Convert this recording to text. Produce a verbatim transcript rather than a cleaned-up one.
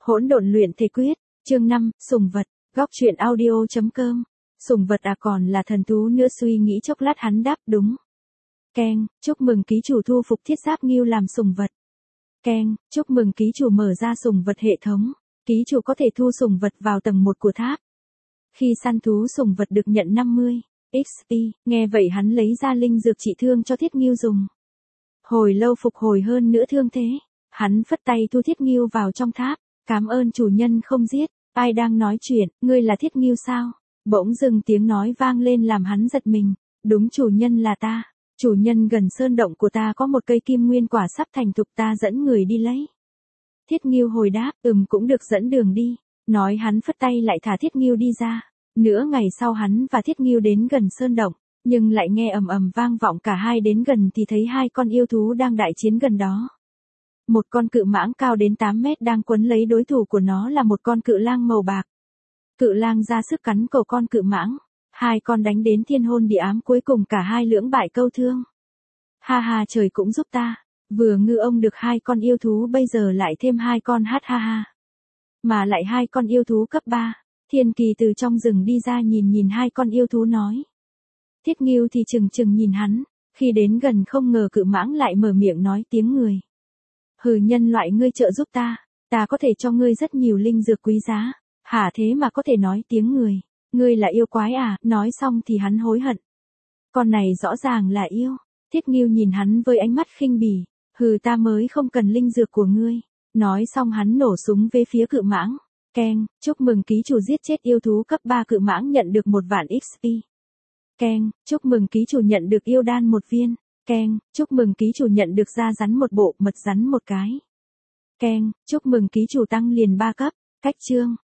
Hỗn độn luyện thể quyết, chương năm, sùng vật, góc truyện audio.com. Sùng vật à, còn là thần thú nữa, suy nghĩ chốc lát hắn đáp đúng. Keng, chúc mừng ký chủ thu phục thiết giáp ngưu làm sùng vật. Keng, chúc mừng ký chủ mở ra sùng vật hệ thống. Ký chủ có thể thu sùng vật vào tầng một của tháp. Khi săn thú sùng vật được nhận năm mươi ích pê, nghe vậy hắn lấy ra linh dược trị thương cho thiết ngưu dùng. Hồi lâu phục hồi hơn nữa thương thế, hắn phất tay thu thiết ngưu vào trong tháp. Cảm ơn chủ nhân không giết, ai đang nói chuyện, ngươi là thiết ngưu sao? Bỗng dưng tiếng nói vang lên làm hắn giật mình. Đúng, chủ nhân là ta. Chủ nhân, gần sơn động của ta có một cây kim nguyên quả sắp thành thục, ta dẫn người đi lấy. Thiết ngưu hồi đáp, ừm, cũng được, dẫn đường đi. Nói hắn phất tay lại thả thiết ngưu đi ra. Nửa ngày sau hắn và thiết ngưu đến gần sơn động, nhưng lại nghe ầm ầm vang vọng, cả hai đến gần thì thấy hai con yêu thú đang đại chiến gần đó. Một con cự mãng cao đến tám mét đang quấn lấy đối thủ của nó là một con cự lang màu bạc. Cự lang ra sức cắn cổ con cự mãng. Hai con đánh đến thiên hôn địa ám, cuối cùng cả hai lưỡng bại câu thương. Ha ha, trời cũng giúp ta. Vừa ngư ông được hai con yêu thú, bây giờ lại thêm hai con, hát ha ha. Mà lại hai con yêu thú cấp ba. Thiên Kỳ từ trong rừng đi ra, nhìn nhìn hai con yêu thú nói. Thiết ngưu thì chừng chừng nhìn hắn. Khi đến gần không ngờ cự mãng lại mở miệng nói tiếng người. Hừ, nhân loại, ngươi trợ giúp ta, ta có thể cho ngươi rất nhiều linh dược quý giá. Hả, thế mà có thể nói tiếng người, ngươi là yêu quái à? Nói xong thì hắn hối hận. Con này rõ ràng là yêu. Thiết ngưu nhìn hắn với ánh mắt khinh bỉ. Hừ, ta mới không cần linh dược của ngươi. Nói xong hắn nổ súng về phía cự mãng. Keng, chúc mừng ký chủ giết chết yêu thú cấp ba, cự mãng nhận được một vạn ích pê. Keng, chúc mừng ký chủ nhận được yêu đan một viên. Keng, chúc mừng ký chủ nhận được da rắn một bộ, mật rắn một cái. Keng, chúc mừng ký chủ tăng liền ba cấp. Cách chương